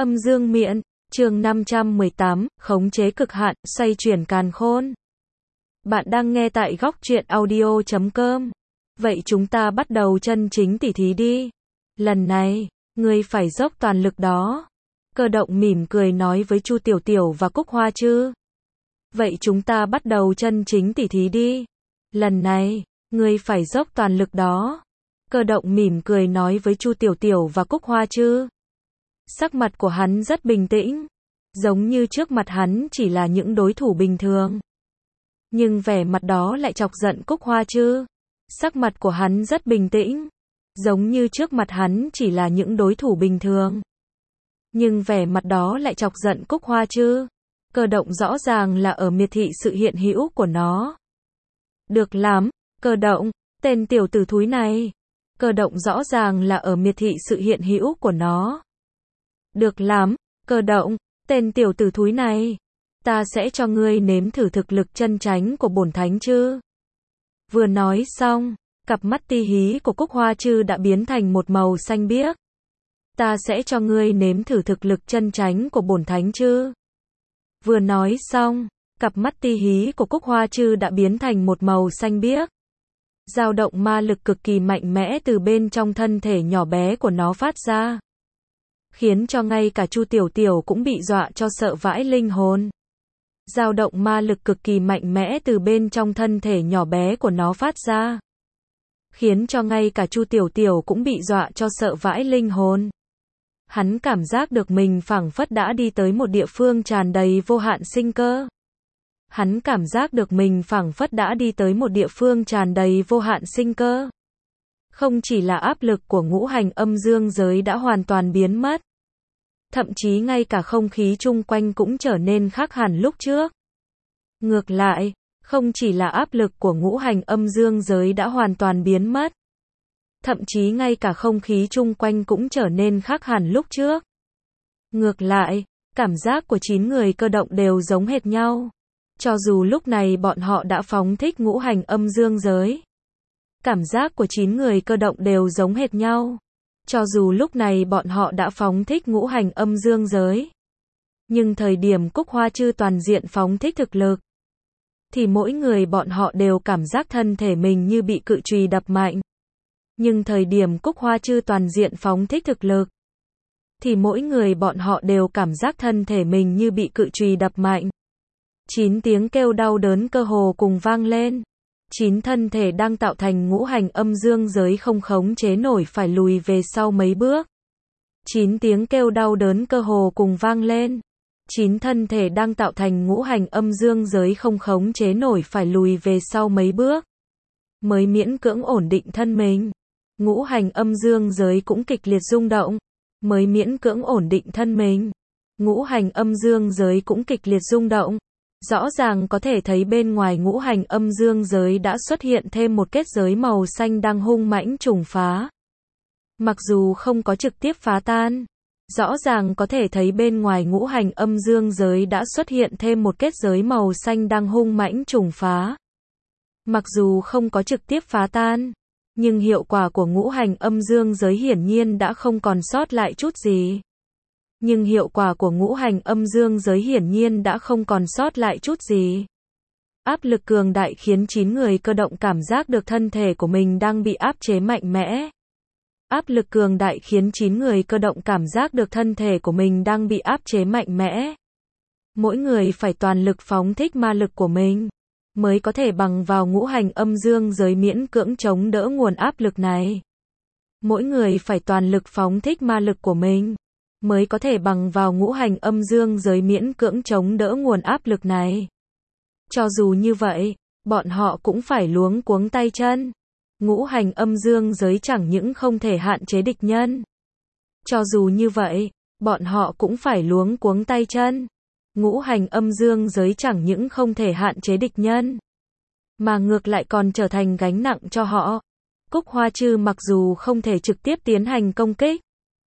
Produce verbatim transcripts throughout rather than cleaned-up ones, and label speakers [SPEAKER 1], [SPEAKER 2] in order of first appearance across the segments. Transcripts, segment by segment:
[SPEAKER 1] Âm dương miện, chương năm trăm mười tám, khống chế cực hạn, xoay chuyển càn khôn. Bạn đang nghe tại góc truyện audio chấm com. Vậy chúng ta bắt đầu chân chính tỉ thí đi. Lần này, ngươi phải dốc toàn lực đó. Cơ động mỉm cười nói với Chu Tiểu Tiểu và Cúc Hoa Trư. Vậy chúng ta bắt đầu chân chính tỉ thí đi. Lần này, ngươi phải dốc toàn lực đó. Cơ động mỉm cười nói với Chu Tiểu Tiểu và Cúc Hoa Trư. Sắc mặt của hắn rất bình tĩnh, giống như trước mặt hắn chỉ là những đối thủ bình thường. Nhưng vẻ mặt đó lại chọc giận Cúc Hoa Trư. Sắc mặt của hắn rất bình tĩnh, giống như trước mặt hắn chỉ là những đối thủ bình thường. Nhưng vẻ mặt đó lại chọc giận Cúc Hoa Trư. Cơ động rõ ràng là ở miệt thị sự hiện hữu của nó. Được lắm, Cơ động, tên tiểu tử thúi này. Cơ động rõ ràng là ở miệt thị sự hiện hữu của nó. Được lắm, Cơ động, tên tiểu tử thúi này. Ta sẽ cho ngươi nếm thử thực lực chân chánh của bổn thánh chứ. Vừa nói xong, cặp mắt ti hí của Cúc Hoa Trư đã biến thành một màu xanh biếc. Ta sẽ cho ngươi nếm thử thực lực chân chánh của bổn thánh chứ. Vừa nói xong, cặp mắt ti hí của Cúc Hoa Trư đã biến thành một màu xanh biếc. Dao động ma lực cực kỳ mạnh mẽ từ bên trong thân thể nhỏ bé của nó phát ra, khiến cho ngay cả Chu Tiểu Tiểu cũng bị dọa cho sợ vãi linh hồn. Dao động ma lực cực kỳ mạnh mẽ từ bên trong thân thể nhỏ bé của nó phát ra, khiến cho ngay cả Chu Tiểu Tiểu cũng bị dọa cho sợ vãi linh hồn. Hắn cảm giác được mình phảng phất đã đi tới một địa phương tràn đầy vô hạn sinh cơ. Hắn cảm giác được mình phảng phất đã đi tới một địa phương tràn đầy vô hạn sinh cơ. Không chỉ là áp lực của ngũ hành âm dương giới đã hoàn toàn biến mất, thậm chí ngay cả không khí chung quanh cũng trở nên khác hẳn lúc trước. Ngược lại, không chỉ là áp lực của ngũ hành âm dương giới đã hoàn toàn biến mất, thậm chí ngay cả không khí chung quanh cũng trở nên khác hẳn lúc trước. Ngược lại, cảm giác của chín người cơ động đều giống hệt nhau. Cho dù lúc này bọn họ đã phóng thích ngũ hành âm dương giới, cảm giác của chín người cơ động đều giống hệt nhau. Cho dù lúc này bọn họ đã phóng thích ngũ hành âm dương giới, nhưng thời điểm Cúc Hoa Trư toàn diện phóng thích thực lực, thì mỗi người bọn họ đều cảm giác thân thể mình như bị cự chùy đập mạnh. Nhưng thời điểm Cúc Hoa Trư toàn diện phóng thích thực lực, thì mỗi người bọn họ đều cảm giác thân thể mình như bị cự chùy đập mạnh. Chín tiếng kêu đau đớn cơ hồ cùng vang lên. Chín thân thể đang tạo thành ngũ hành âm dương giới không khống chế nổi phải lùi về sau mấy bước. Chín tiếng kêu đau đớn cơ hồ cùng vang lên. Chín thân thể đang tạo thành ngũ hành âm dương giới không khống chế nổi phải lùi về sau mấy bước, mới miễn cưỡng ổn định thân mình. Ngũ hành âm dương giới cũng kịch liệt rung động, mới miễn cưỡng ổn định thân mình. Ngũ hành âm dương giới cũng kịch liệt rung động. Rõ ràng có thể thấy bên ngoài ngũ hành âm dương giới đã xuất hiện thêm một kết giới màu xanh đang hung mãnh trùng phá. Mặc dù không có trực tiếp phá tan, rõ ràng có thể thấy bên ngoài ngũ hành âm dương giới đã xuất hiện thêm một kết giới màu xanh đang hung mãnh trùng phá. Mặc dù không có trực tiếp phá tan, nhưng hiệu quả của ngũ hành âm dương giới hiển nhiên đã không còn sót lại chút gì. Nhưng hiệu quả của ngũ hành âm dương giới hiển nhiên đã không còn sót lại chút gì. Áp lực cường đại khiến chín người cơ động cảm giác được thân thể của mình đang bị áp chế mạnh mẽ. Áp lực cường đại khiến chín người cơ động cảm giác được thân thể của mình đang bị áp chế mạnh mẽ. Mỗi người phải toàn lực phóng thích ma lực của mình, mới có thể bằng vào ngũ hành âm dương giới miễn cưỡng chống đỡ nguồn áp lực này. Mỗi người phải toàn lực phóng thích ma lực của mình, mới có thể bằng vào ngũ hành âm dương giới miễn cưỡng chống đỡ nguồn áp lực này. Cho dù như vậy, bọn họ cũng phải luống cuống tay chân. Ngũ hành âm dương giới chẳng những không thể hạn chế địch nhân. Cho dù như vậy, bọn họ cũng phải luống cuống tay chân. Ngũ hành âm dương giới chẳng những không thể hạn chế địch nhân, mà ngược lại còn trở thành gánh nặng cho họ. Cúc Hoa Trư mặc dù không thể trực tiếp tiến hành công kích,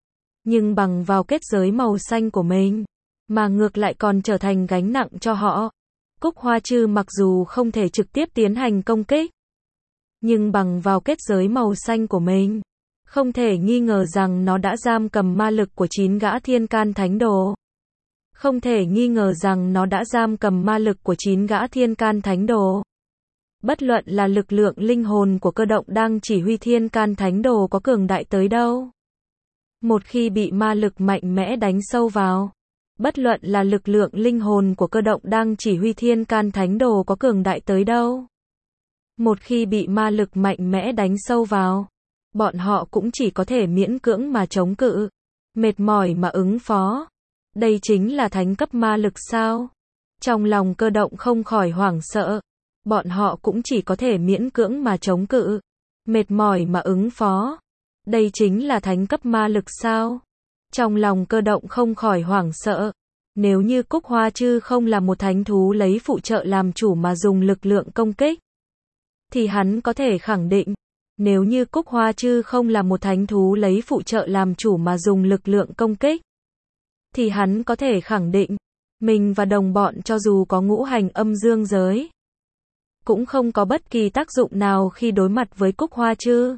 [SPEAKER 1] nhưng bằng vào kết giới màu xanh của mình, mà ngược lại còn trở thành gánh nặng cho họ. Cúc Hoa Trư mặc dù không thể trực tiếp tiến hành công kích, nhưng bằng vào kết giới màu xanh của mình, Không thể nghi ngờ rằng nó đã giam cầm ma lực của chín gã thiên can thánh đồ. Không thể nghi ngờ rằng nó đã giam cầm ma lực của chín gã thiên can thánh đồ. Bất luận là lực lượng linh hồn của cơ động đang chỉ huy thiên can thánh đồ có cường đại tới đâu. Một khi bị ma lực mạnh mẽ đánh sâu vào. Bất luận là lực lượng linh hồn của cơ động đang chỉ huy thiên can thánh đồ có cường đại tới đâu. Một khi bị ma lực mạnh mẽ đánh sâu vào. Bọn họ cũng chỉ có thể miễn cưỡng mà chống cự. Mệt mỏi mà ứng phó. Đây chính là thánh cấp ma lực sao? Trong lòng cơ động không khỏi hoảng sợ. Bọn họ cũng chỉ có thể miễn cưỡng mà chống cự. Mệt mỏi mà ứng phó. Đây chính là thánh cấp ma lực sao? Trong lòng cơ động không khỏi hoảng sợ. Nếu như Cúc Hoa Chư không là một thánh thú lấy phụ trợ làm chủ mà dùng lực lượng công kích, thì hắn có thể khẳng định. Nếu như Cúc Hoa Chư không là một thánh thú lấy phụ trợ làm chủ mà dùng lực lượng công kích, thì hắn có thể khẳng định. Mình và đồng bọn cho dù có ngũ hành âm dương giới, cũng không có bất kỳ tác dụng nào khi đối mặt với Cúc Hoa Chư.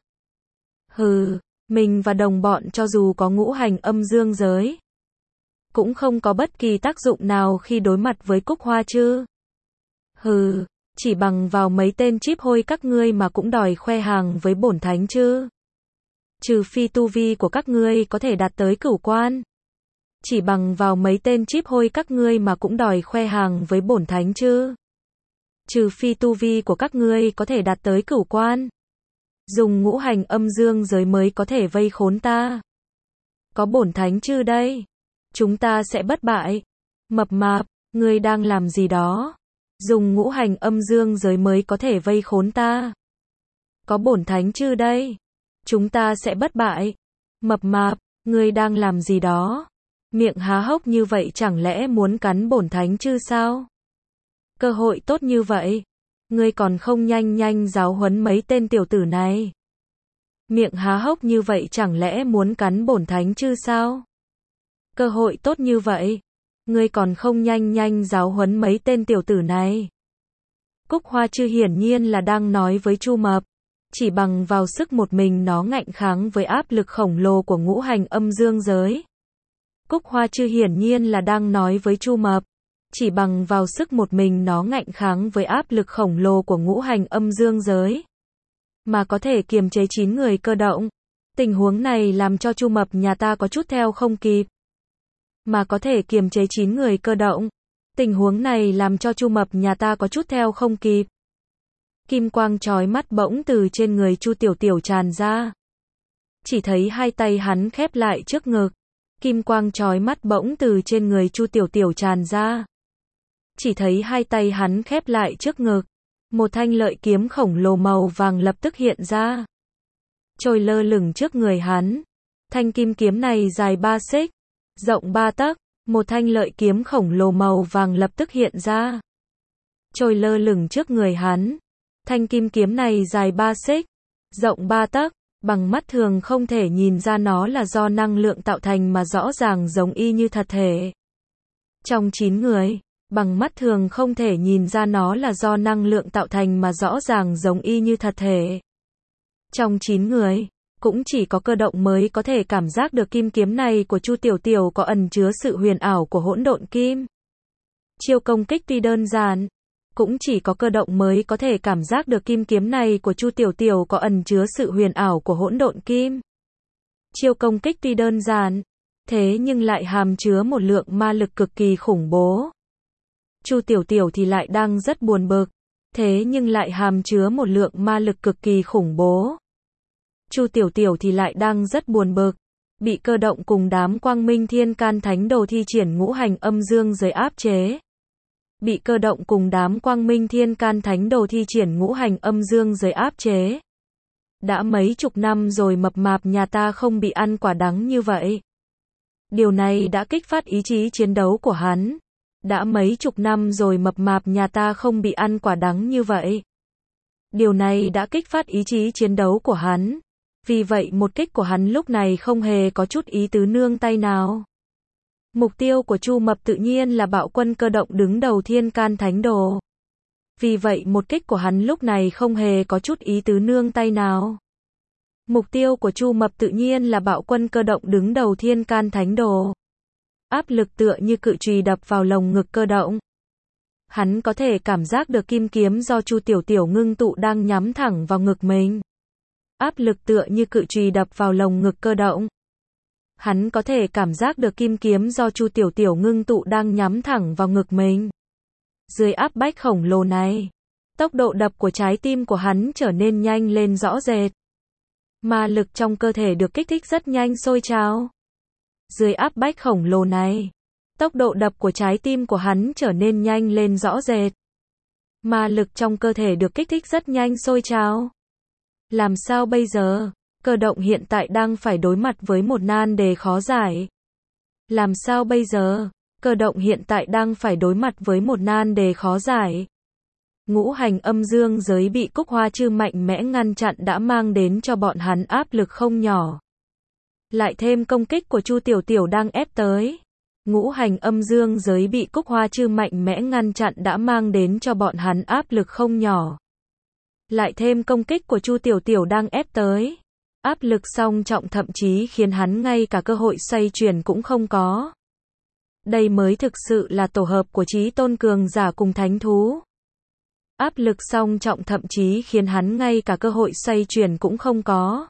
[SPEAKER 1] Hừ, mình và đồng bọn cho dù có ngũ hành âm dương giới, cũng không có bất kỳ tác dụng nào khi đối mặt với Cúc Hoa Chư. Hừ, chỉ bằng vào mấy tên chíp hôi các ngươi mà cũng đòi khoe hàng với bổn thánh chứ. Trừ phi tu vi của các ngươi có thể đạt tới cửu quan. Chỉ bằng vào mấy tên chíp hôi các ngươi mà cũng đòi khoe hàng với bổn thánh chứ. Trừ phi tu vi của các ngươi có thể đạt tới cửu quan. Dùng ngũ hành âm dương giới mới có thể vây khốn ta. Có bổn thánh chư đây. Chúng ta sẽ bất bại. Mập mạp, ngươi đang làm gì đó? Dùng ngũ hành âm dương giới mới có thể vây khốn ta. Có bổn thánh chư đây. Chúng ta sẽ bất bại. Mập mạp, ngươi đang làm gì đó? Miệng há hốc như vậy chẳng lẽ muốn cắn bổn thánh chư sao? Cơ hội tốt như vậy. Ngươi còn không nhanh nhanh giáo huấn mấy tên tiểu tử này. Miệng há hốc như vậy chẳng lẽ muốn cắn bổn thánh chư sao? Cơ hội tốt như vậy. Ngươi còn không nhanh nhanh giáo huấn mấy tên tiểu tử này. Cúc Hoa Chư hiển nhiên là đang nói với Chu Mập. Chỉ bằng vào sức một mình nó ngạnh kháng với áp lực khổng lồ của ngũ hành âm dương giới. Cúc Hoa Chư hiển nhiên là đang nói với Chu Mập. Chỉ bằng vào sức một mình nó ngạnh kháng với áp lực khổng lồ của ngũ hành âm dương giới, mà có thể kiềm chế chín người cơ động. Tình huống này làm cho Chu Mập nhà ta có chút theo không kịp. Mà có thể kiềm chế chín người cơ động. Tình huống này làm cho Chu Mập nhà ta có chút theo không kịp. Kim quang chói mắt bỗng từ trên người Chu Tiểu Tiểu tràn ra. Chỉ thấy hai tay hắn khép lại trước ngực. Kim quang chói mắt bỗng từ trên người Chu Tiểu Tiểu tràn ra. Chỉ thấy hai tay hắn khép lại trước ngực. Một thanh lợi kiếm khổng lồ màu vàng lập tức hiện ra. Trôi lơ lửng trước người hắn. Thanh kim kiếm này dài ba xích, rộng ba tấc. Một thanh lợi kiếm khổng lồ màu vàng lập tức hiện ra. Trôi lơ lửng trước người hắn. Thanh kim kiếm này dài ba xích, rộng ba tấc. Bằng mắt thường không thể nhìn ra nó là do năng lượng tạo thành mà rõ ràng giống y như thật thể. Trong chín người, bằng mắt thường không thể nhìn ra nó là do năng lượng tạo thành mà rõ ràng giống y như thật thể. Trong chín người, cũng chỉ có cơ động mới có thể cảm giác được kim kiếm này của Chu Tiểu Tiểu có ẩn chứa sự huyền ảo của hỗn độn kim. Chiêu công kích tuy đơn giản, cũng chỉ có cơ động mới có thể cảm giác được kim kiếm này của Chu Tiểu Tiểu có ẩn chứa sự huyền ảo của hỗn độn kim. Chiêu công kích tuy đơn giản, thế nhưng lại hàm chứa một lượng ma lực cực kỳ khủng bố. Chu Tiểu Tiểu thì lại đang rất buồn bực, thế nhưng lại hàm chứa một lượng ma lực cực kỳ khủng bố. Chu Tiểu Tiểu thì lại đang rất buồn bực, bị cơ động cùng đám Quang Minh Thiên Can Thánh Đồ thi triển ngũ hành âm dương giới áp chế. Bị cơ động cùng đám Quang Minh Thiên Can Thánh Đồ thi triển ngũ hành âm dương giới áp chế. Đã mấy chục năm rồi mập mạp nhà ta không bị ăn quả đắng như vậy. Điều này đã kích phát ý chí chiến đấu của hắn. Đã mấy chục năm rồi mập mạp nhà ta không bị ăn quả đắng như vậy. Điều này đã kích phát ý chí chiến đấu của hắn. Vì vậy một kích của hắn lúc này không hề có chút ý tứ nương tay nào. Mục tiêu của Chu Mập tự nhiên là bạo quân cơ động đứng đầu Thiên Can Thánh Đồ. Vì vậy một kích của hắn lúc này không hề có chút ý tứ nương tay nào. Mục tiêu của Chu Mập tự nhiên là bạo quân cơ động đứng đầu thiên can thánh đồ. Áp lực tựa như cự chùy đập vào lồng ngực cơ động. Hắn có thể cảm giác được kim kiếm do Chu Tiểu Tiểu ngưng tụ đang nhắm thẳng vào ngực mình. Áp lực tựa như cự chùy đập vào lồng ngực cơ động. Hắn có thể cảm giác được kim kiếm do Chu Tiểu Tiểu ngưng tụ đang nhắm thẳng vào ngực mình. Dưới áp bách khổng lồ này, tốc độ đập của trái tim của hắn trở nên nhanh lên rõ rệt. Ma lực trong cơ thể được kích thích rất nhanh sôi trào. Dưới áp bách khổng lồ này, tốc độ đập của trái tim của hắn trở nên nhanh lên rõ rệt. Ma lực trong cơ thể được kích thích rất nhanh sôi trào. Làm sao bây giờ? Cơ động hiện tại đang phải đối mặt với một nan đề khó giải. Làm sao bây giờ? Cơ động hiện tại đang phải đối mặt với một nan đề khó giải. Ngũ hành âm dương giới bị Cúc Hoa Chư mạnh mẽ ngăn chặn đã mang đến cho bọn hắn áp lực không nhỏ. Lại thêm công kích của Chu Tiểu Tiểu đang ép tới. Ngũ hành âm dương giới bị Cúc Hoa Chư mạnh mẽ ngăn chặn đã mang đến cho bọn hắn áp lực không nhỏ. Lại thêm công kích của Chu Tiểu Tiểu đang ép tới. Áp lực song trọng thậm chí khiến hắn ngay cả cơ hội xoay chuyển cũng không có. Đây mới thực sự là tổ hợp của chí tôn cường giả cùng thánh thú. Áp lực song trọng thậm chí khiến hắn ngay cả cơ hội xoay chuyển cũng không có.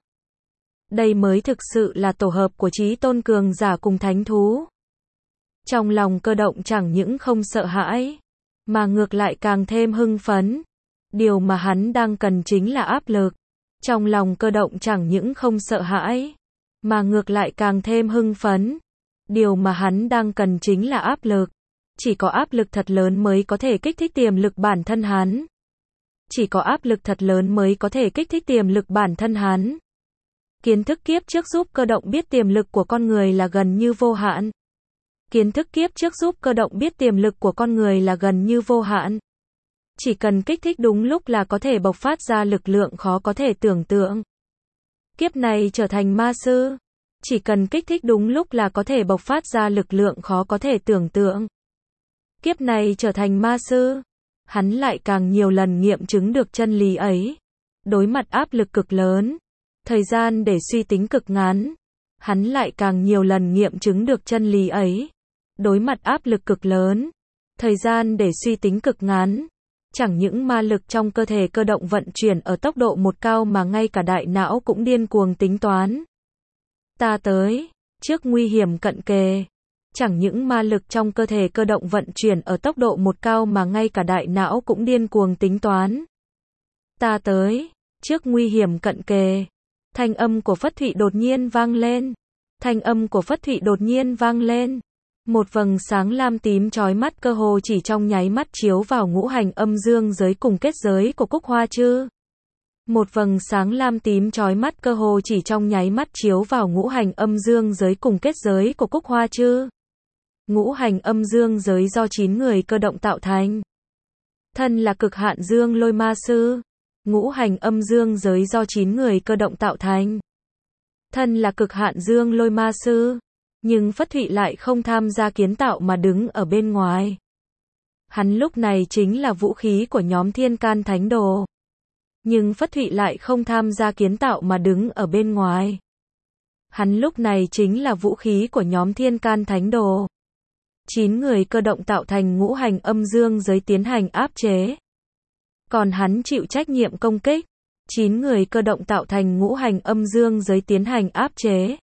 [SPEAKER 1] Đây mới thực sự là tổ hợp của chí tôn cường giả cùng thánh thú. Trong lòng cơ động chẳng những không sợ hãi, mà ngược lại càng thêm hưng phấn. Điều mà hắn đang cần chính là áp lực. Trong lòng cơ động chẳng những không sợ hãi, mà ngược lại càng thêm hưng phấn. Điều mà hắn đang cần chính là áp lực. Chỉ có áp lực thật lớn mới có thể kích thích tiềm lực bản thân hắn. Chỉ có áp lực thật lớn mới có thể kích thích tiềm lực bản thân hắn. Kiến thức kiếp trước giúp cơ động biết tiềm lực của con người là gần như vô hạn. Kiến thức kiếp trước giúp cơ động biết tiềm lực của con người là gần như vô hạn. Chỉ cần kích thích đúng lúc là có thể bộc phát ra lực lượng khó có thể tưởng tượng. Kiếp này trở thành ma sư. Chỉ cần kích thích đúng lúc là có thể bộc phát ra lực lượng khó có thể tưởng tượng. Kiếp này trở thành ma sư. Hắn lại càng nhiều lần nghiệm chứng được chân lý ấy. Đối mặt áp lực cực lớn, thời gian để suy tính cực ngắn. Hắn lại càng nhiều lần nghiệm chứng được chân lý ấy. Đối mặt áp lực cực lớn, thời gian để suy tính cực ngắn. Chẳng những ma lực trong cơ thể cơ động vận chuyển ở tốc độ một cao mà ngay cả đại não cũng điên cuồng tính toán. Ta tới, trước nguy hiểm cận kề. Chẳng những ma lực trong cơ thể cơ động vận chuyển ở tốc độ một cao mà ngay cả đại não cũng điên cuồng tính toán. Ta tới, trước nguy hiểm cận kề. Thanh âm của Phất Thụy đột nhiên vang lên. Thanh âm của Phất Thụy đột nhiên vang lên. Một vầng sáng lam tím chói mắt cơ hồ chỉ trong nháy mắt chiếu vào ngũ hành âm dương giới cùng kết giới của Cúc Hoa Chư. Một vầng sáng lam tím chói mắt cơ hồ chỉ trong nháy mắt chiếu vào ngũ hành âm dương giới cùng kết giới của Cúc Hoa Chư. Ngũ hành âm dương giới do chín người cơ động tạo thành. Thân là cực hạn dương lôi ma sư. Ngũ hành âm dương giới do chín người cơ động tạo thành. Thân là cực hạn dương lôi ma sư. Nhưng Phất Thụy lại không tham gia kiến tạo mà đứng ở bên ngoài. Hắn lúc này chính là vũ khí của nhóm thiên can thánh đồ. Nhưng Phất Thụy lại không tham gia kiến tạo mà đứng ở bên ngoài. Hắn lúc này chính là vũ khí của nhóm thiên can thánh đồ. Chín người cơ động tạo thành ngũ hành âm dương giới tiến hành áp chế. Còn hắn chịu trách nhiệm công kích. Chín người cơ động tạo thành ngũ hành âm dương giới tiến hành áp chế.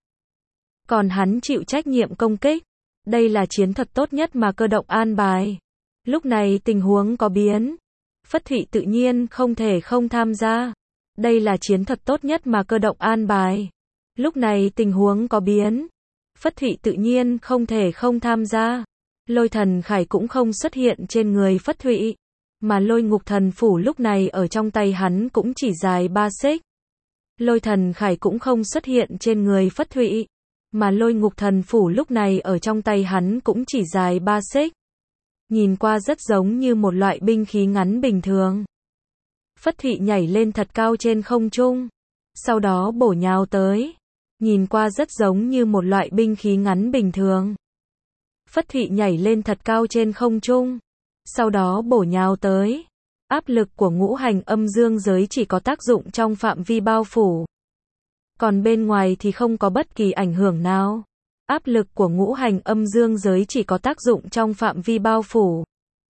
[SPEAKER 1] Còn hắn chịu trách nhiệm công kích. Đây là chiến thuật tốt nhất mà cơ động an bài. Lúc này tình huống có biến. Phất Thụy tự nhiên không thể không tham gia. Đây là chiến thuật tốt nhất mà cơ động an bài. Lúc này tình huống có biến. Phất Thụy tự nhiên không thể không tham gia. Lôi thần khải cũng không xuất hiện trên người Phất Thụy. Mà lôi ngục thần phủ lúc này ở trong tay hắn cũng chỉ dài ba xích. Lôi thần khải cũng không xuất hiện trên người Phất Thụy. Mà lôi ngục thần phủ lúc này ở trong tay hắn cũng chỉ dài ba xích. Nhìn qua rất giống như một loại binh khí ngắn bình thường. Phất Thụy nhảy lên thật cao trên không trung. Sau đó bổ nhào tới. Nhìn qua rất giống như một loại binh khí ngắn bình thường. Phất Thụy nhảy lên thật cao trên không trung. Sau đó bổ nhào tới. Áp lực của ngũ hành âm dương giới chỉ có tác dụng trong phạm vi bao phủ. Còn bên ngoài thì không có bất kỳ ảnh hưởng nào. Áp lực của ngũ hành âm dương giới chỉ có tác dụng trong phạm vi bao phủ.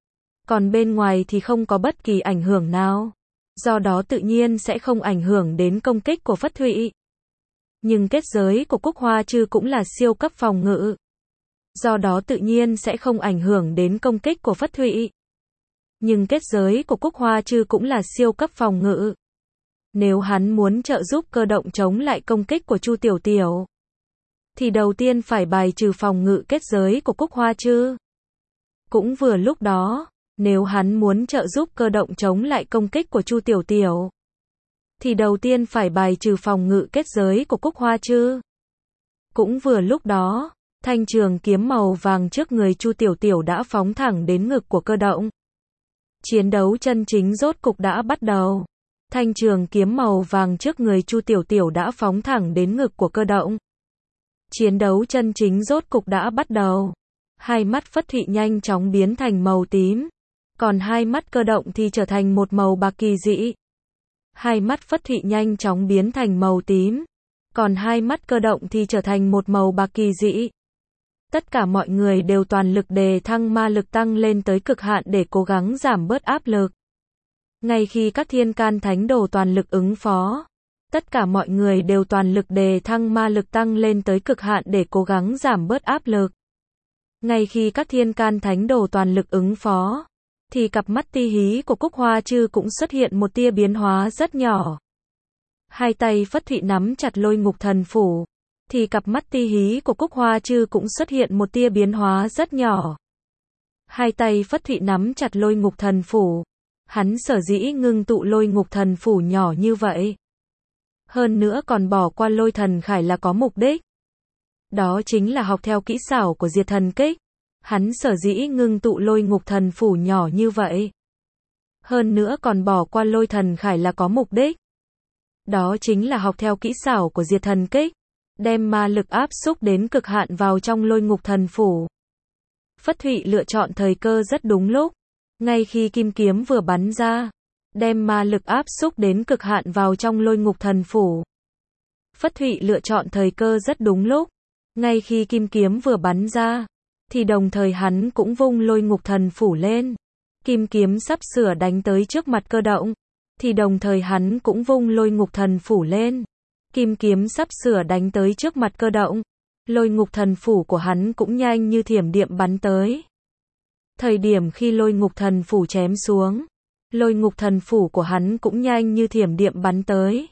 [SPEAKER 1] Còn bên ngoài thì không có bất kỳ ảnh hưởng nào. Do đó tự nhiên sẽ không ảnh hưởng đến công kích của Phất Thụy. Nhưng kết giới của Cúc Hoa Chư cũng là siêu cấp phòng ngự. Do đó tự nhiên sẽ không ảnh hưởng đến công kích của Phất Thụy. Nhưng kết giới của Cúc Hoa Chư cũng là siêu cấp phòng ngự. Nếu hắn muốn trợ giúp Cơ Động chống lại công kích của Chu Tiểu Tiểu, thì đầu tiên phải bài trừ phòng ngự kết giới của Cúc Hoa Chư. Cũng vừa lúc đó, nếu hắn muốn trợ giúp Cơ Động chống lại công kích của Chu Tiểu Tiểu, thì đầu tiên phải bài trừ phòng ngự kết giới của Cúc Hoa Chư. Cũng vừa lúc đó, thanh trường kiếm màu vàng trước người Chu Tiểu Tiểu đã phóng thẳng đến ngực của Cơ Động. Chiến đấu chân chính rốt cục đã bắt đầu. Thanh trường kiếm màu vàng trước người Chu Tiểu Tiểu đã phóng thẳng đến ngực của Cơ Động. Chiến đấu chân chính rốt cục đã bắt đầu. Hai mắt Phất Thụy nhanh chóng biến thành màu tím. Còn hai mắt Cơ Động thì trở thành một màu bạc kỳ dị. Hai mắt Phất Thụy nhanh chóng biến thành màu tím. Còn hai mắt Cơ Động thì trở thành một màu bạc kỳ dị. Tất cả mọi người đều toàn lực đề thăng ma lực tăng lên tới cực hạn để cố gắng giảm bớt áp lực. Ngay khi các thiên can thánh đồ toàn lực ứng phó, tất cả mọi người đều toàn lực đề thăng ma lực tăng lên tới cực hạn để cố gắng giảm bớt áp lực. Ngay khi các thiên can thánh đồ toàn lực ứng phó, thì cặp mắt ti hí của Cúc Hoa Chư cũng xuất hiện một tia biến hóa rất nhỏ. Hai tay Phất Thụy nắm chặt Lôi Ngục Thần Phủ, thì cặp mắt ti hí của Cúc Hoa Chư cũng xuất hiện một tia biến hóa rất nhỏ. Hai tay Phất Thụy nắm chặt Lôi Ngục Thần Phủ. Hắn sở dĩ ngưng tụ Lôi Ngục Thần Phủ nhỏ như vậy. Hơn nữa còn bỏ qua Lôi Thần Khải là có mục đích. Đó chính là học theo kỹ xảo của Diệt Thần Kích. Hắn sở dĩ ngưng tụ Lôi Ngục Thần Phủ nhỏ như vậy. Hơn nữa còn bỏ qua Lôi Thần Khải là có mục đích. Đó chính là học theo kỹ xảo của Diệt Thần Kích. Đem ma lực áp xúc đến cực hạn vào trong Lôi Ngục Thần Phủ. Phất Thụy lựa chọn thời cơ rất đúng lúc. Ngay khi kim kiếm vừa bắn ra, đem ma lực áp xúc đến cực hạn vào trong Lôi Ngục Thần Phủ. Phất Thụy lựa chọn thời cơ rất đúng lúc. Ngay khi kim kiếm vừa bắn ra, thì đồng thời hắn cũng vung Lôi Ngục Thần Phủ lên. Kim kiếm sắp sửa đánh tới trước mặt Cơ Động, thì đồng thời hắn cũng vung Lôi Ngục Thần Phủ lên. Kim kiếm sắp sửa đánh tới trước mặt Cơ Động. Lôi Ngục Thần Phủ của hắn cũng nhanh như thiểm điện bắn tới. Thời điểm khi Lôi Ngục Thần Phủ chém xuống, Lôi Ngục Thần Phủ của hắn cũng nhanh như thiểm điện bắn tới.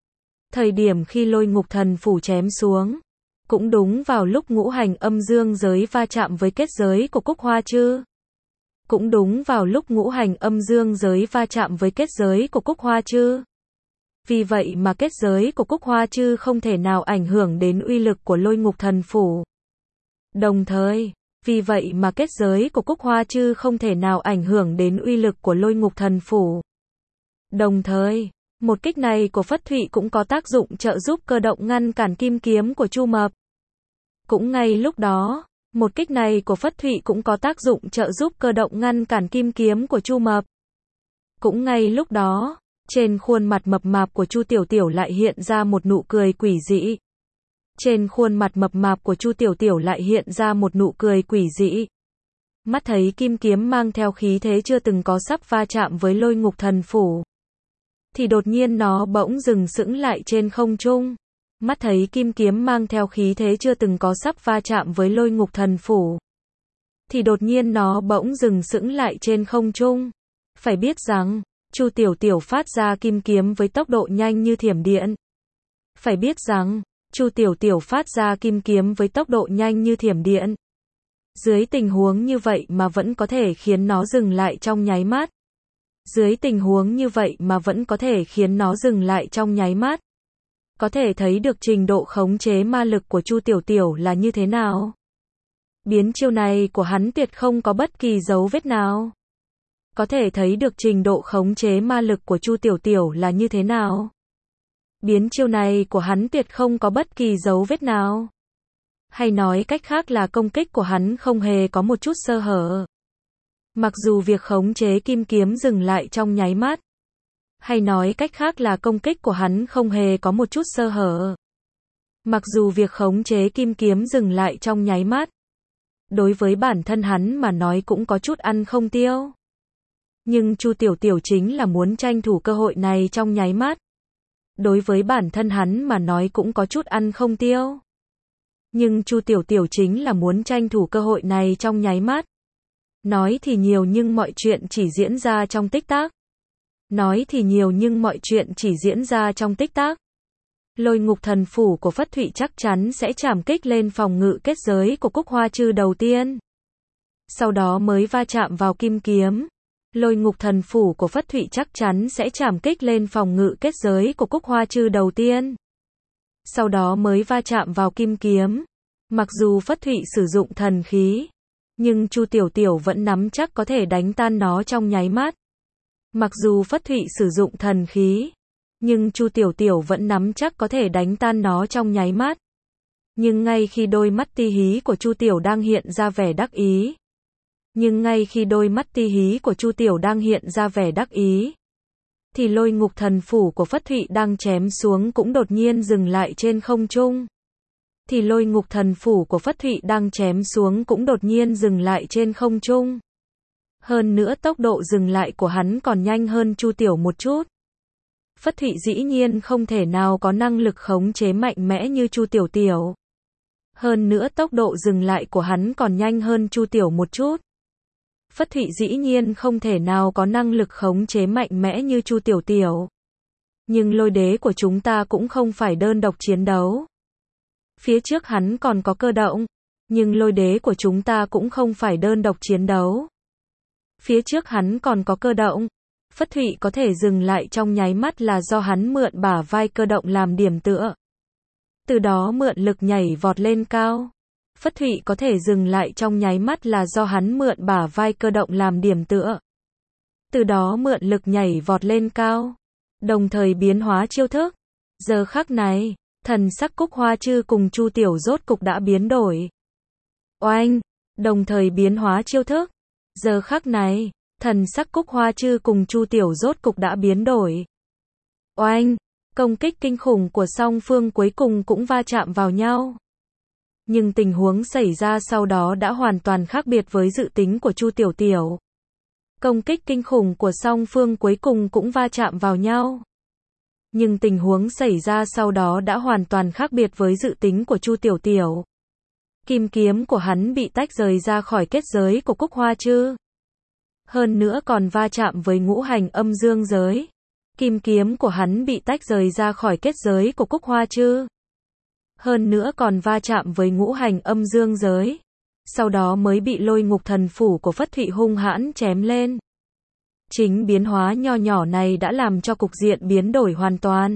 [SPEAKER 1] Thời điểm khi Lôi Ngục Thần Phủ chém xuống, cũng đúng vào lúc ngũ hành âm dương giới va chạm với kết giới của Cúc Hoa Chư. Cũng đúng vào lúc ngũ hành âm dương giới va chạm với kết giới của Cúc Hoa Chư. Vì vậy mà kết giới của Cúc Hoa Chư không thể nào ảnh hưởng đến uy lực của Lôi Ngục Thần Phủ. Đồng thời, vì vậy mà kết giới của Cúc Hoa Chư không thể nào ảnh hưởng đến uy lực của Lôi Ngục Thần Phủ. Đồng thời, một kích này của Phất Thụy cũng có tác dụng trợ giúp Cơ Động ngăn cản kim kiếm của Chu Mập. Cũng ngay lúc đó, một kích này của Phất Thụy cũng có tác dụng trợ giúp Cơ Động ngăn cản kim kiếm của Chu Mập. Cũng ngay lúc đó, trên khuôn mặt mập mạp của Chu Tiểu Tiểu lại hiện ra một nụ cười quỷ dị. Trên khuôn mặt mập mạp của Chu Tiểu Tiểu lại hiện ra một nụ cười quỷ dị. Mắt thấy kim kiếm mang theo khí thế chưa từng có sắp va chạm với Lôi Ngục Thần Phủ, thì đột nhiên nó bỗng dừng sững lại trên không trung. Mắt thấy kim kiếm mang theo khí thế chưa từng có sắp va chạm với Lôi Ngục Thần Phủ, thì đột nhiên nó bỗng dừng sững lại trên không trung. Phải biết rằng, Chu Tiểu Tiểu phát ra kim kiếm với tốc độ nhanh như thiểm điện. Phải biết rằng, Chu Tiểu Tiểu phát ra kim kiếm với tốc độ nhanh như thiểm điện. Dưới tình huống như vậy mà vẫn có thể khiến nó dừng lại trong nháy mắt. Dưới tình huống như vậy mà vẫn có thể khiến nó dừng lại trong nháy mắt. Có thể thấy được trình độ khống chế ma lực của Chu Tiểu Tiểu là như thế nào. Biến chiêu này của hắn tuyệt không có bất kỳ dấu vết nào. Có thể thấy được trình độ khống chế ma lực của Chu Tiểu Tiểu là như thế nào. Biến chiêu này của hắn tuyệt không có bất kỳ dấu vết nào. Hay nói cách khác là công kích của hắn không hề có một chút sơ hở. Mặc dù việc khống chế kim kiếm dừng lại trong nháy mắt. Hay nói cách khác là công kích của hắn không hề có một chút sơ hở. Mặc dù việc khống chế kim kiếm dừng lại trong nháy mắt, đối với bản thân hắn mà nói cũng có chút ăn không tiêu. Nhưng Chu Tiểu Tiểu chính là muốn tranh thủ cơ hội này trong nháy mắt. Đối với bản thân hắn mà nói cũng có chút ăn không tiêu. Nhưng Chu Tiểu Tiểu chính là muốn tranh thủ cơ hội này trong nháy mắt. Nói thì nhiều nhưng mọi chuyện chỉ diễn ra trong tích tắc. Nói thì nhiều nhưng mọi chuyện chỉ diễn ra trong tích tắc. Lôi ngục thần phủ của Phất Thụy chắc chắn sẽ chạm kích lên phòng ngự kết giới của Cúc Hoa Chư đầu tiên. Sau đó mới va chạm vào kim kiếm. Lôi ngục thần phủ của Phất Thụy chắc chắn sẽ chạm kích lên phòng ngự kết giới của Cúc Hoa Chư đầu tiên. Sau đó mới va chạm vào kim kiếm. Mặc dù Phất Thụy sử dụng thần khí, nhưng Chu Tiểu Tiểu vẫn nắm chắc có thể đánh tan nó trong nháy mắt. Mặc dù Phất Thụy sử dụng thần khí, nhưng Chu Tiểu Tiểu vẫn nắm chắc có thể đánh tan nó trong nháy mắt. Nhưng ngay khi đôi mắt ti hí của Chu Tiểu đang hiện ra vẻ đắc ý, nhưng ngay khi đôi mắt ti hí của Chu Tiểu đang hiện ra vẻ đắc ý, thì lôi ngục thần phủ của Phất Thụy đang chém xuống cũng đột nhiên dừng lại trên không trung. Thì lôi ngục thần phủ của Phất Thụy đang chém xuống cũng đột nhiên dừng lại trên không trung. Hơn nữa tốc độ dừng lại của hắn còn nhanh hơn Chu Tiểu một chút. Phất Thụy dĩ nhiên không thể nào có năng lực khống chế mạnh mẽ như Chu Tiểu Tiểu. Hơn nữa tốc độ dừng lại của hắn còn nhanh hơn Chu Tiểu một chút. Phất Thụy dĩ nhiên không thể nào có năng lực khống chế mạnh mẽ như Chu Tiểu Tiểu. Nhưng lôi đế của chúng ta cũng không phải đơn độc chiến đấu. Phía trước hắn còn có cơ động, nhưng lôi đế của chúng ta cũng không phải đơn độc chiến đấu. Phía trước hắn còn có cơ động. Phất Thụy có thể dừng lại trong nháy mắt là do hắn mượn bả vai cơ động làm điểm tựa. Từ đó mượn lực nhảy vọt lên cao. Phất Thụy có thể dừng lại trong nháy mắt là do hắn mượn bả vai cơ động làm điểm tựa. Từ đó mượn lực nhảy vọt lên cao. Đồng thời biến hóa chiêu thức. Giờ khắc này, thần sắc Cúc Hoa Chư cùng Chu Tiểu rốt cục đã biến đổi. Oanh! Đồng thời biến hóa chiêu thức. Giờ khắc này, thần sắc Cúc Hoa Chư cùng Chu Tiểu rốt cục đã biến đổi. Oanh! Công kích kinh khủng của song phương cuối cùng cũng va chạm vào nhau. Nhưng tình huống xảy ra sau đó đã hoàn toàn khác biệt với dự tính của Chu Tiểu Tiểu. Công kích kinh khủng của song phương cuối cùng cũng va chạm vào nhau. Nhưng tình huống xảy ra sau đó đã hoàn toàn khác biệt với dự tính của Chu Tiểu Tiểu. Kim kiếm của hắn bị tách rời ra khỏi kết giới của Cúc Hoa Chư. Hơn nữa còn va chạm với ngũ hành âm dương giới. Kim kiếm của hắn bị tách rời ra khỏi kết giới của Cúc Hoa Chư. Hơn nữa còn va chạm với ngũ hành âm dương giới. Sau đó mới bị lôi ngục thần phủ của Phất Thụy hung hãn chém lên. Chính biến hóa nho nhỏ này đã làm cho cục diện biến đổi hoàn toàn.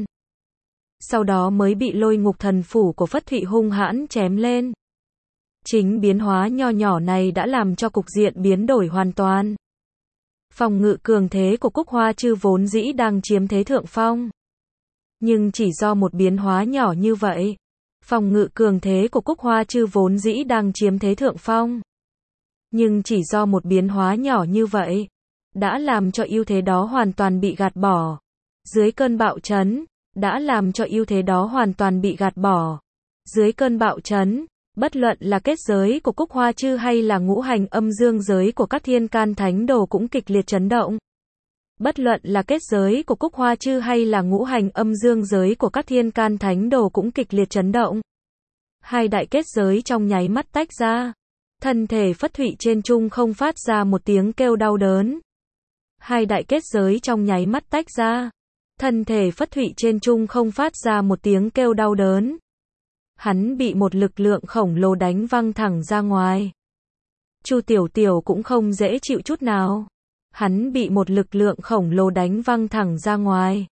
[SPEAKER 1] Sau đó mới bị lôi ngục thần phủ của Phất Thụy hung hãn chém lên. Chính biến hóa nho nhỏ này đã làm cho cục diện biến đổi hoàn toàn. Phòng ngự cường thế của Cúc Hoa Chư vốn dĩ đang chiếm thế thượng phong. Nhưng chỉ do một biến hóa nhỏ như vậy, phòng ngự cường thế của Cúc Hoa Chư vốn dĩ đang chiếm thế thượng phong. Nhưng chỉ do một biến hóa nhỏ như vậy, đã làm cho ưu thế đó hoàn toàn bị gạt bỏ. Dưới cơn bạo chấn, đã làm cho ưu thế đó hoàn toàn bị gạt bỏ. Dưới cơn bạo chấn, bất luận là kết giới của Cúc Hoa Chư hay là ngũ hành âm dương giới của các thiên can thánh đồ cũng kịch liệt chấn động. Bất luận là kết giới của Cúc Hoa Chư hay là ngũ hành âm dương giới của các thiên can thánh đồ cũng kịch liệt chấn động. Hai đại kết giới trong nháy mắt tách ra. Thân thể Phất Thụy trên trung không phát ra một tiếng kêu đau đớn. Hai đại kết giới trong nháy mắt tách ra. Thân thể Phất Thụy trên trung không phát ra một tiếng kêu đau đớn. Hắn bị một lực lượng khổng lồ đánh văng thẳng ra ngoài. Chu Tiểu Tiểu cũng không dễ chịu chút nào. Hắn bị một lực lượng khổng lồ đánh văng thẳng ra ngoài.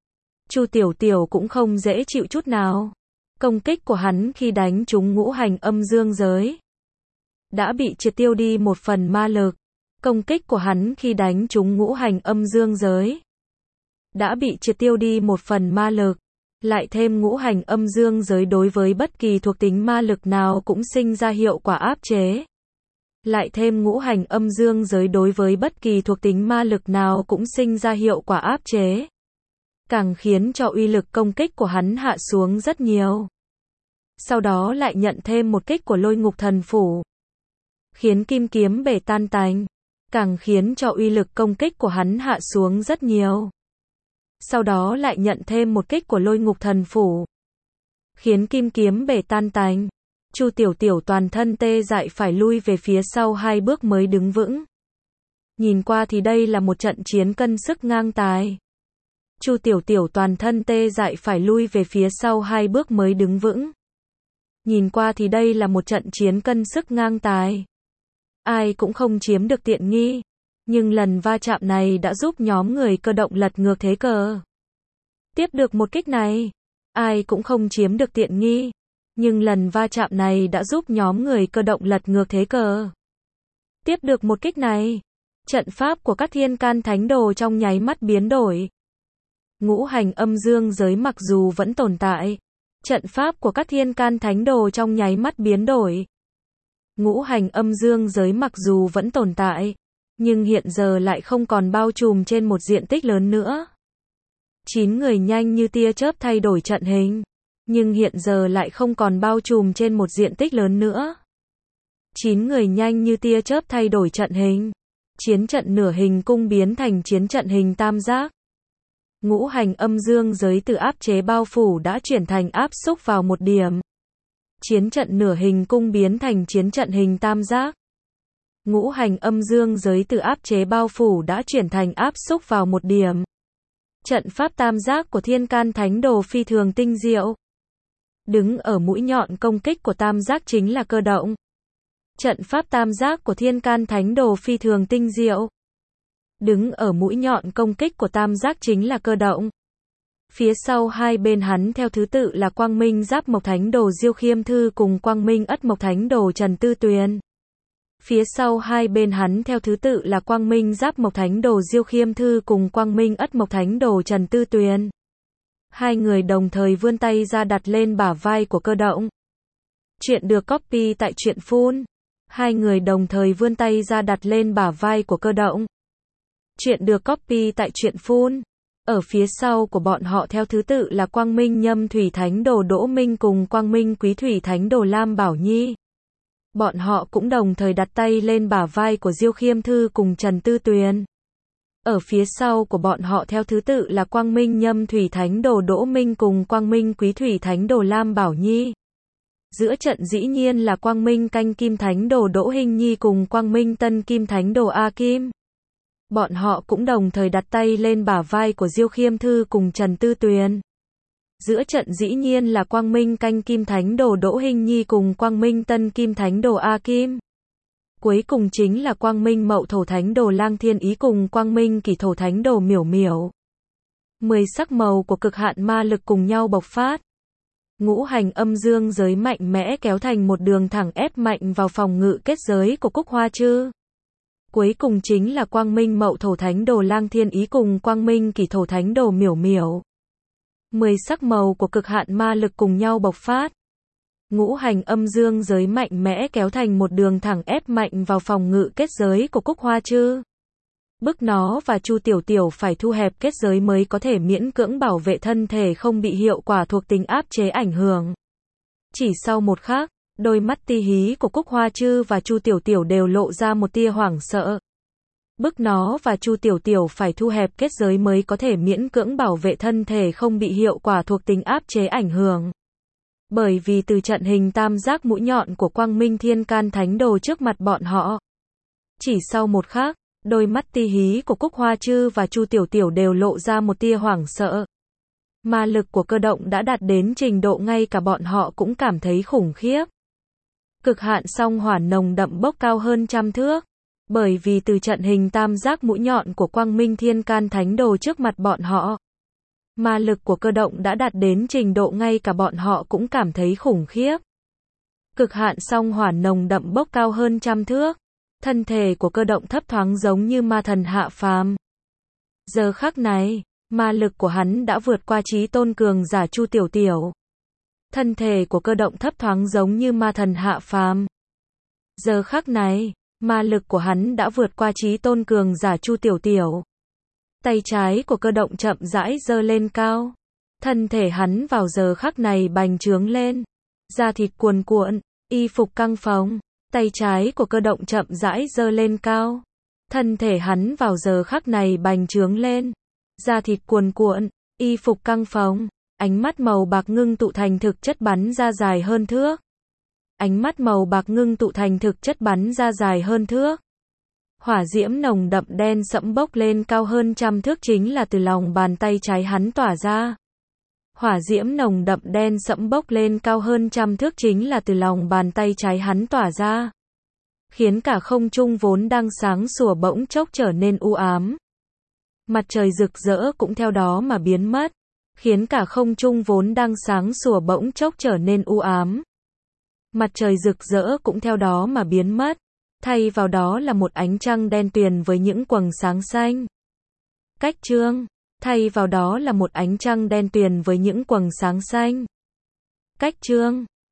[SPEAKER 1] Chu Tiểu Tiểu cũng không dễ chịu chút nào. Công kích của hắn khi đánh trúng ngũ hành âm dương giới đã bị triệt tiêu đi một phần ma lực. Công kích của hắn khi đánh trúng ngũ hành âm dương giới đã bị triệt tiêu đi một phần ma lực. Lại thêm ngũ hành âm dương giới đối với bất kỳ thuộc tính ma lực nào cũng sinh ra hiệu quả áp chế. Lại thêm ngũ hành âm dương giới đối với bất kỳ thuộc tính ma lực nào cũng sinh ra hiệu quả áp chế. Càng khiến cho uy lực công kích của hắn hạ xuống rất nhiều. Sau đó lại nhận thêm một kích của lôi ngục thần phủ, khiến kim kiếm bể tan tành, càng khiến cho uy lực công kích của hắn hạ xuống rất nhiều. Sau đó lại nhận thêm một kích của lôi ngục thần phủ, khiến kim kiếm bể tan tành. Chu Tiểu Tiểu toàn thân tê dại phải lui về phía sau hai bước mới đứng vững. Nhìn qua thì đây là một trận chiến cân sức ngang tài. Chu Tiểu Tiểu toàn thân tê dại phải lui về phía sau hai bước mới đứng vững. Nhìn qua thì đây là một trận chiến cân sức ngang tài. Ai cũng không chiếm được tiện nghi, nhưng lần va chạm này đã giúp nhóm người cơ động lật ngược thế cờ. Tiếp được một kích này, ai cũng không chiếm được tiện nghi, nhưng lần va chạm này đã giúp nhóm người cơ động lật ngược thế cờ. Tiếp được một kích này, trận pháp của các thiên can thánh đồ trong nháy mắt biến đổi. Ngũ hành âm dương giới mặc dù vẫn tồn tại, trận pháp của các thiên can thánh đồ trong nháy mắt biến đổi. Ngũ hành âm dương giới mặc dù vẫn tồn tại, nhưng hiện giờ lại không còn bao trùm trên một diện tích lớn nữa. Chín người nhanh như tia chớp thay đổi trận hình, nhưng hiện giờ lại không còn bao trùm trên một diện tích lớn nữa. Chín người nhanh như tia chớp thay đổi trận hình. Chiến trận nửa hình cung biến thành chiến trận hình tam giác. Ngũ hành âm dương giới từ áp chế bao phủ đã chuyển thành áp xúc vào một điểm. Chiến trận nửa hình cung biến thành chiến trận hình tam giác. Ngũ hành âm dương giới từ áp chế bao phủ đã chuyển thành áp xúc vào một điểm. Trận pháp tam giác của thiên can thánh đồ phi thường tinh diệu. Đứng ở mũi nhọn công kích của tam giác chính là cơ động. Trận pháp tam giác của thiên can thánh đồ phi thường tinh diệu. Đứng ở mũi nhọn công kích của tam giác chính là cơ động. Phía sau hai bên hắn theo thứ tự là Quang Minh Giáp Mộc Thánh Đồ Diêu Khiêm Thư cùng Quang Minh Ất Mộc Thánh Đồ Trần Tư Tuyền. Phía sau hai bên hắn theo thứ tự là Quang Minh Giáp Mộc Thánh Đồ Diêu Khiêm Thư cùng Quang Minh Ất Mộc Thánh Đồ Trần Tư Tuyền. Hai người đồng thời vươn tay ra đặt lên bả vai của cơ động. Chuyện được copy tại truyện phun. Hai người đồng thời vươn tay ra đặt lên bả vai của cơ động. Chuyện được copy tại truyện phun. Ở phía sau của bọn họ theo thứ tự là Quang Minh Nhâm Thủy Thánh Đồ Đỗ Minh cùng Quang Minh Quý Thủy Thánh Đồ Lam Bảo Nhi. Bọn họ cũng đồng thời đặt tay lên bả vai của Diêu Khiêm Thư cùng Trần Tư Tuyền. Ở phía sau của bọn họ theo thứ tự là Quang Minh Nhâm Thủy Thánh Đồ Đỗ Minh cùng Quang Minh Quý Thủy Thánh Đồ Lam Bảo Nhi. Giữa trận dĩ nhiên là Quang Minh Canh Kim Thánh Đồ Đỗ Hinh Nhi cùng Quang Minh Tân Kim Thánh Đồ A Kim. Bọn họ cũng đồng thời đặt tay lên bả vai của Diêu Khiêm Thư cùng Trần Tư Tuyền. Giữa trận dĩ nhiên là Quang Minh Canh Kim Thánh Đồ Đỗ Hinh Nhi cùng Quang Minh Tân Kim Thánh Đồ A Kim. Cuối cùng chính là Quang Minh Mậu Thổ Thánh Đồ Lang Thiên Ý cùng Quang Minh Kỷ Thổ Thánh Đồ Miểu Miểu. Mười sắc màu của cực hạn ma lực cùng nhau bộc phát. Ngũ hành âm dương giới mạnh mẽ kéo thành một đường thẳng ép mạnh vào phòng ngự kết giới của Cúc Hoa Trư. Cuối cùng chính là Quang Minh Mậu Thổ Thánh Đồ Lang Thiên Ý cùng Quang Minh Kỷ Thổ Thánh Đồ Miểu Miểu. Mười sắc màu của cực hạn ma lực cùng nhau bộc phát. Ngũ hành âm dương giới mạnh mẽ kéo thành một đường thẳng ép mạnh vào phòng ngự kết giới của Cúc Hoa Trư. Bức nó và Chu Tiểu Tiểu phải thu hẹp kết giới mới có thể miễn cưỡng bảo vệ thân thể không bị hiệu quả thuộc tính áp chế ảnh hưởng. Chỉ sau một khắc, đôi mắt ti hí của Cúc Hoa Trư và Chu Tiểu Tiểu đều lộ ra một tia hoảng sợ. Bức nó và Chu Tiểu Tiểu phải thu hẹp kết giới mới có thể miễn cưỡng bảo vệ thân thể không bị hiệu quả thuộc tính áp chế ảnh hưởng. Bởi vì từ trận hình tam giác mũi nhọn của Quang Minh Thiên Can Thánh Đồ trước mặt bọn họ. Chỉ sau một khắc, đôi mắt ti hí của Cúc Hoa Trư và Chu Tiểu Tiểu đều lộ ra một tia hoảng sợ. Ma lực của cơ động đã đạt đến trình độ ngay cả bọn họ cũng cảm thấy khủng khiếp. Cực hạn song hỏa nồng đậm bốc cao hơn trăm thước. Bởi vì từ trận hình tam giác mũi nhọn của Quang Minh Thiên Can Thánh Đồ trước mặt bọn họ. Ma lực của cơ động đã đạt đến trình độ ngay cả bọn họ cũng cảm thấy khủng khiếp. Cực hạn song hỏa nồng đậm bốc cao hơn trăm thước. Thân thể của cơ động thấp thoáng giống như ma thần hạ phàm. Giờ khắc này, ma lực của hắn đã vượt qua chí tôn cường giả Chu Tiểu Tiểu. Thân thể của cơ động thấp thoáng giống như ma thần hạ phàm. Giờ khắc này, ma lực của hắn đã vượt qua chí tôn cường giả Chu Tiểu Tiểu. Tay trái của cơ động chậm rãi giơ lên cao. Thân thể hắn vào giờ khắc này bành trướng lên. da thịt cuồn cuộn, y phục căng phồng, tay trái của Cơ Động chậm rãi giơ lên cao. Thân thể hắn vào giờ khắc này bành trướng lên, da thịt cuồn cuộn, y phục căng phồng, ánh mắt màu bạc ngưng tụ thành thực chất bắn ra dài hơn thước. Ánh mắt màu bạc ngưng tụ thành thực chất bắn ra dài hơn thước. Hỏa diễm nồng đậm đen sẫm bốc lên cao hơn trăm thước chính là từ lòng bàn tay trái hắn tỏa ra. Hỏa diễm nồng đậm đen sẫm bốc lên cao hơn trăm thước chính là từ lòng bàn tay trái hắn tỏa ra. Khiến cả không trung vốn đang sáng sủa bỗng chốc trở nên u ám. Mặt trời rực rỡ cũng theo đó mà biến mất. Khiến cả không trung vốn đang sáng sủa bỗng chốc trở nên u ám. Mặt trời rực rỡ cũng theo đó mà biến mất. Thay vào đó là một ánh trăng đen tuyền với những quầng sáng xanh. Cách chương. Thay vào đó là một ánh trăng đen tuyền với những quầng sáng xanh. Cách chương.